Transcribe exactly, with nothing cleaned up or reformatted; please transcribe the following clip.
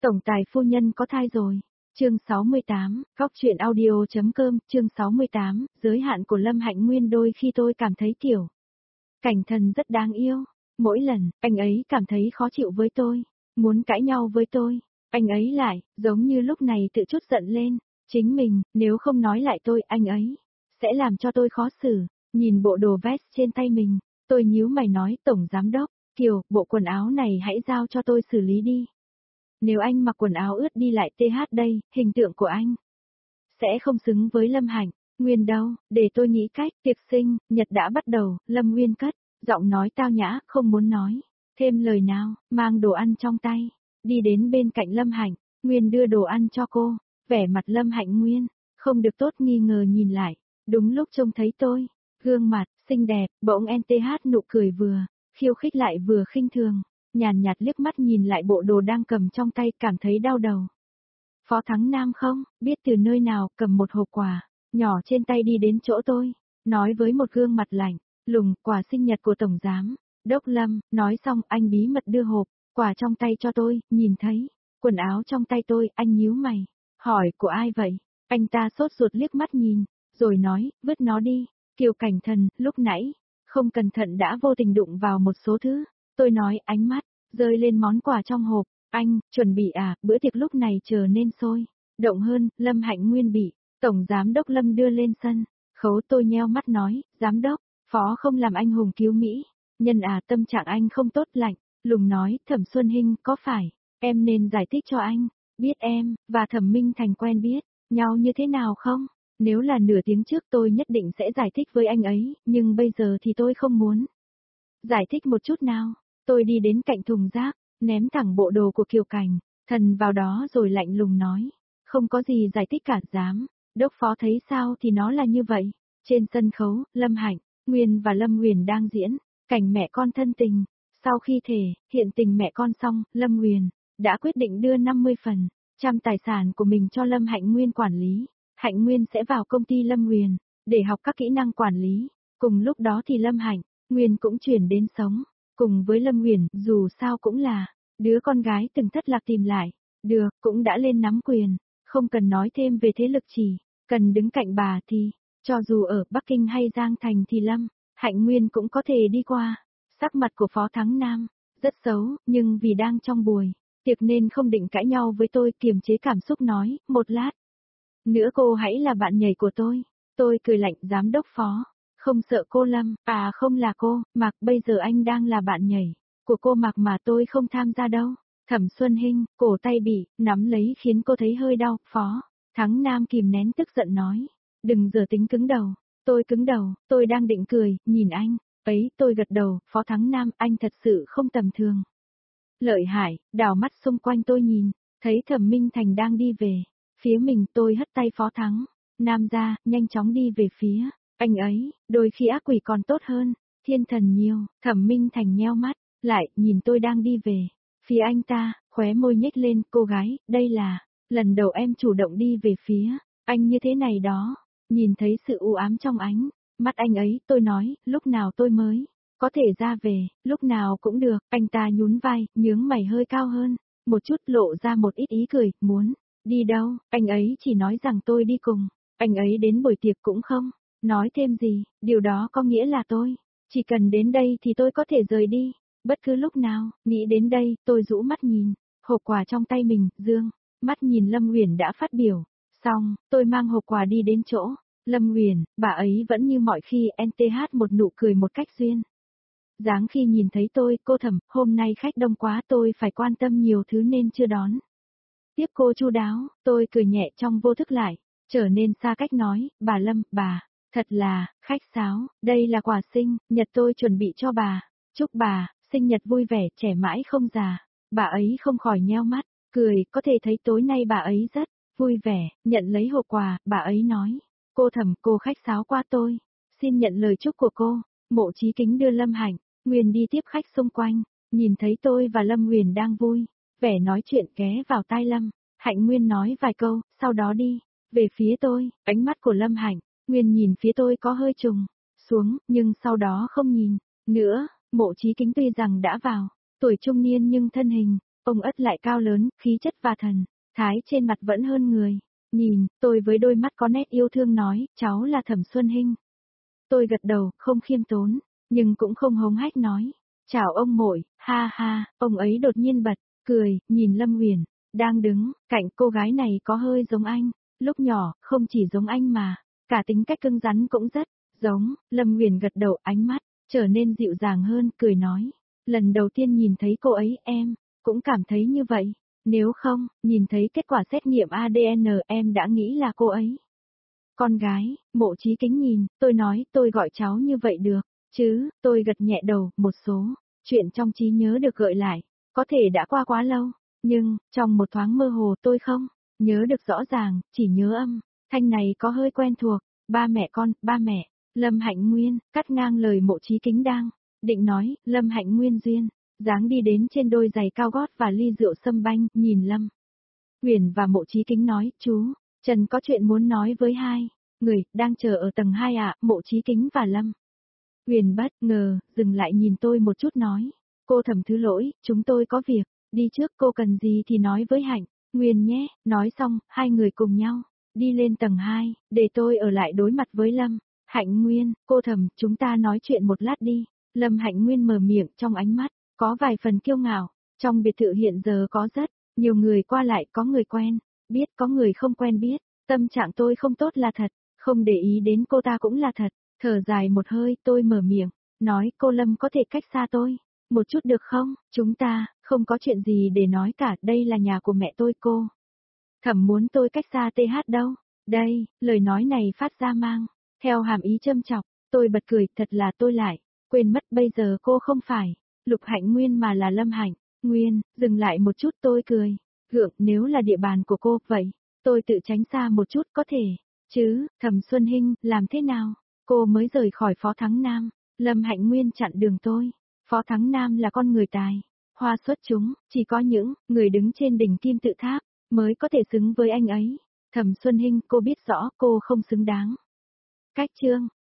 Tổng tài phu nhân có thai rồi. Chương sáu mươi tám, góc truyện audio.com, chương sáu mươi tám, giới hạn của Lâm Hạnh Nguyên. Đôi khi tôi cảm thấy Tiểu Cảnh Thần rất đáng yêu. Mỗi lần, anh ấy cảm thấy khó chịu với tôi, muốn cãi nhau với tôi, anh ấy lại, giống như lúc này tự trút giận lên. Chính mình, nếu không nói lại tôi, anh ấy sẽ làm cho tôi khó xử. Nhìn bộ đồ vest trên tay mình, tôi nhíu mày nói, Tổng Giám Đốc, Kiều, bộ quần áo này hãy giao cho tôi xử lý đi. Nếu anh mặc quần áo ướt đi lại tê hát đây, hình tượng của anh sẽ không xứng với Lâm Hạnh Nguyên đâu, để tôi nghĩ cách. Tiệc sinh nhật đã bắt đầu, Lâm Nguyên cất giọng nói tao nhã, không muốn nói thêm lời nào, mang đồ ăn trong tay, đi đến bên cạnh Lâm Hạnh Nguyên đưa đồ ăn cho cô. Vẻ mặt Lâm Hạnh Nguyên không được tốt, nghi ngờ nhìn lại. Đúng lúc trông thấy tôi, gương mặt xinh đẹp, bỗng en tê hát nụ cười vừa khiêu khích lại vừa khinh thường, nhàn nhạt liếc mắt nhìn lại bộ đồ đang cầm trong tay, cảm thấy đau đầu. Phó Thắng Nam không biết từ nơi nào cầm một hộp quà nhỏ trên tay đi đến chỗ tôi, nói với một gương mặt lạnh lùng, quà sinh nhật của Tổng Giám Đốc Lâm. Nói xong anh bí mật đưa hộp quà trong tay cho tôi. Nhìn thấy quần áo trong tay tôi, anh nhíu mày, hỏi của ai vậy? Anh ta sốt ruột liếc mắt nhìn, rồi nói, vứt nó đi. Kiều Cảnh Thần, lúc nãy không cẩn thận đã vô tình đụng vào một số thứ. Tôi nói, ánh mắt rơi lên món quà trong hộp. Anh, chuẩn bị à, bữa tiệc lúc này trở nên sôi động hơn. Lâm Hạnh Nguyên bị Tổng Giám Đốc Lâm đưa lên sân khấu. Tôi nheo mắt nói, Giám Đốc, Phó không làm anh hùng cứu Mỹ nhân à? Tâm trạng anh không tốt. Lạnh lùng nói, Thẩm Xuân Hinh, có phải em nên giải thích cho anh biết em và Thẩm Minh Thành quen biết nhau như thế nào không? Nếu là nửa tiếng trước tôi nhất định sẽ giải thích với anh ấy, nhưng bây giờ thì tôi không muốn giải thích một chút nào. Tôi đi đến cạnh thùng rác, ném thẳng bộ đồ của Kiều Cảnh Thần vào đó rồi lạnh lùng nói, không có gì giải thích cả. Giám Đốc Phó thấy sao thì nó là như vậy. Trên sân khấu, Lâm Hạnh Nguyên và Lâm Huyền đang diễn cảnh mẹ con thân tình. Sau khi thể hiện tình mẹ con xong, Lâm Huyền đã quyết định đưa năm mươi phần trăm tài sản của mình cho Lâm Hạnh Nguyên quản lý. Hạnh Nguyên sẽ vào công ty Lâm Huyền để học các kỹ năng quản lý. Cùng lúc đó thì Lâm Hạnh Nguyên cũng chuyển đến sống cùng với Lâm Huyền, dù sao cũng là đứa con gái từng thất lạc tìm lại được, cũng đã lên nắm quyền, không cần nói thêm về thế lực, chỉ cần đứng cạnh bà thì cho dù ở Bắc Kinh hay Giang Thành thì Lâm Hạnh Nguyên cũng có thể đi qua. Sắc mặt của Phó Thắng Nam rất xấu, nhưng vì đang trong buổi tiệc nên không định cãi nhau với tôi, kiềm chế cảm xúc nói, một lát nữa cô hãy là bạn nhảy của tôi. Tôi cười lạnh, Giám Đốc Phó không sợ cô Lâm, à không là cô Mạc, bây giờ anh đang là bạn nhảy của cô Mạc mà tôi không tham gia đâu. Thẩm Xuân Hinh, cổ tay bị nắm lấy khiến cô thấy hơi đau. Phó Thắng Nam kìm nén tức giận nói, đừng giờ tính cứng đầu. Tôi cứng đầu, tôi đang định cười, nhìn anh ấy. Tôi gật đầu, Phó Thắng Nam, anh thật sự không tầm thường. Lợi hại. Đảo mắt xung quanh tôi nhìn, thấy Thẩm Minh Thành đang đi về phía mình. Tôi hất tay Phó Thắng Nam ra, nhanh chóng đi về phía anh ấy. Đôi khi ác quỷ còn tốt hơn thiên thần nhiều. Thẩm Minh Thành nheo mắt lại, nhìn tôi đang đi về phía anh ta, khóe môi nhếch lên. Cô gái, đây là lần đầu em chủ động đi về phía anh như thế này đó. Nhìn thấy sự u ám trong ánh mắt anh ấy, tôi nói, lúc nào tôi mới có thể ra về? Lúc nào cũng được. Anh ta nhún vai, nhướng mày hơi cao hơn một chút, lộ ra một ít ý cười. Muốn đi đâu? Anh ấy chỉ nói rằng tôi đi cùng anh ấy đến buổi tiệc, cũng không nói thêm gì. Điều đó có nghĩa là tôi chỉ cần đến đây thì tôi có thể rời đi bất cứ lúc nào. Nghĩ đến đây, tôi rũ mắt nhìn hộp quà trong tay mình, dương mắt nhìn Lâm Huyền đã phát biểu xong. Tôi mang hộp quà đi đến chỗ Lâm Huyền, bà ấy vẫn như mọi khi en tê hát một nụ cười một cách duyên dáng khi nhìn thấy tôi. Cô Thẩm, hôm nay khách đông quá, tôi phải quan tâm nhiều thứ nên chưa đón tiếp cô chu đáo. Tôi cười nhẹ trong vô thức lại trở nên xa cách nói, bà Lâm, bà thật là khách sáo, đây là quà sinh nhật tôi chuẩn bị cho bà, chúc bà sinh nhật vui vẻ, trẻ mãi không già. Bà ấy không khỏi nheo mắt cười, có thể thấy tối nay bà ấy rất vui vẻ. Nhận lấy hộp quà, bà ấy nói, cô Thẩm, cô khách sáo qua, tôi xin nhận lời chúc của cô. Mộ Chí Kính đưa Lâm Hạnh Nguyên đi tiếp khách xung quanh, nhìn thấy tôi và Lâm Huyền đang vui vẻ nói chuyện, ghé vào tai Lâm Hạnh Nguyên nói vài câu, sau đó đi về phía tôi. Ánh mắt của Lâm Hạnh Nguyên nhìn phía tôi có hơi trùng xuống, nhưng sau đó không nhìn nữa. Mộ Chí Kính tuy rằng đã vào tuổi trung niên nhưng thân hình Ông ất lại cao lớn, khí chất và thần, thái trên mặt vẫn hơn người. Nhìn, tôi với đôi mắt có nét yêu thương nói, cháu là Thẩm Xuân Hinh. Tôi gật đầu, không khiêm tốn, nhưng cũng không hống hách nói. Chào ông Mội, ha ha, ông ấy đột nhiên bật, cười, nhìn Lâm Huyền, đang đứng, cạnh cô gái này có hơi giống anh. Lúc nhỏ, không chỉ giống anh mà, cả tính cách cứng rắn cũng rất giống. Lâm Huyền gật đầu, ánh mắt trở nên dịu dàng hơn, cười nói. Lần đầu tiên nhìn thấy cô ấy em, cũng cảm thấy như vậy. Nếu không, nhìn thấy kết quả xét nghiệm a đê en em đã nghĩ là cô ấy. Con gái, Mộ Chí Kính nhìn, tôi nói tôi gọi cháu như vậy được, chứ, tôi gật nhẹ đầu, một số chuyện trong trí nhớ được gợi lại, có thể đã qua quá lâu, nhưng, trong một thoáng mơ hồ tôi không nhớ được rõ ràng, chỉ nhớ âm thanh này có hơi quen thuộc. Ba mẹ con, ba mẹ, Lâm Hạnh Nguyên, cắt ngang lời Mộ Chí Kính đang định nói. Lâm Hạnh Nguyên duyên dáng đi đến trên đôi giày cao gót và ly rượu sâm banh, nhìn Lâm Huyền và Mộ Chí Kính nói, chú, Trần có chuyện muốn nói với hai người, đang chờ ở tầng hai ạ. Mộ Chí Kính và Lâm Huyền bất ngờ, dừng lại nhìn tôi một chút nói, cô Thẩm thứ lỗi, chúng tôi có việc, đi trước, cô cần gì thì nói với Hạnh Nguyên nhé. Nói xong, hai người cùng nhau đi lên tầng hai, để tôi ở lại đối mặt với Lâm Hạnh Nguyên. Cô Thẩm, chúng ta nói chuyện một lát đi. Lâm Hạnh Nguyên mở miệng, trong ánh mắt có vài phần kiêu ngạo. Trong biệt thự hiện giờ có rất nhiều người qua lại, có người quen biết, có người không quen biết. Tâm trạng tôi không tốt là thật, không để ý đến cô ta cũng là thật. Thở dài một hơi, tôi mở miệng, nói, cô Lâm có thể cách xa tôi một chút được không? Chúng ta không có chuyện gì để nói cả, đây là nhà của mẹ tôi. Cô Thẩm muốn tôi cách xa tê hát đâu? Đây, lời nói này phát ra mang theo hàm ý châm chọc. Tôi bật cười, thật là tôi lại quên mất bây giờ cô không phải Lục Hạnh Nguyên mà là Lâm Hạnh Nguyên. Dừng lại một chút, tôi cười gượng, nếu là địa bàn của cô, vậy tôi tự tránh xa một chút có thể chứ? Thẩm Xuân Hinh, làm thế nào cô mới rời khỏi Phó Thắng Nam? Lâm Hạnh Nguyên chặn đường tôi. Phó Thắng Nam là con người tài hoa xuất chúng, chỉ có những người đứng trên đỉnh kim tự tháp mới có thể xứng với anh ấy. Thẩm Xuân Hinh, cô biết rõ cô không xứng đáng. Cách chương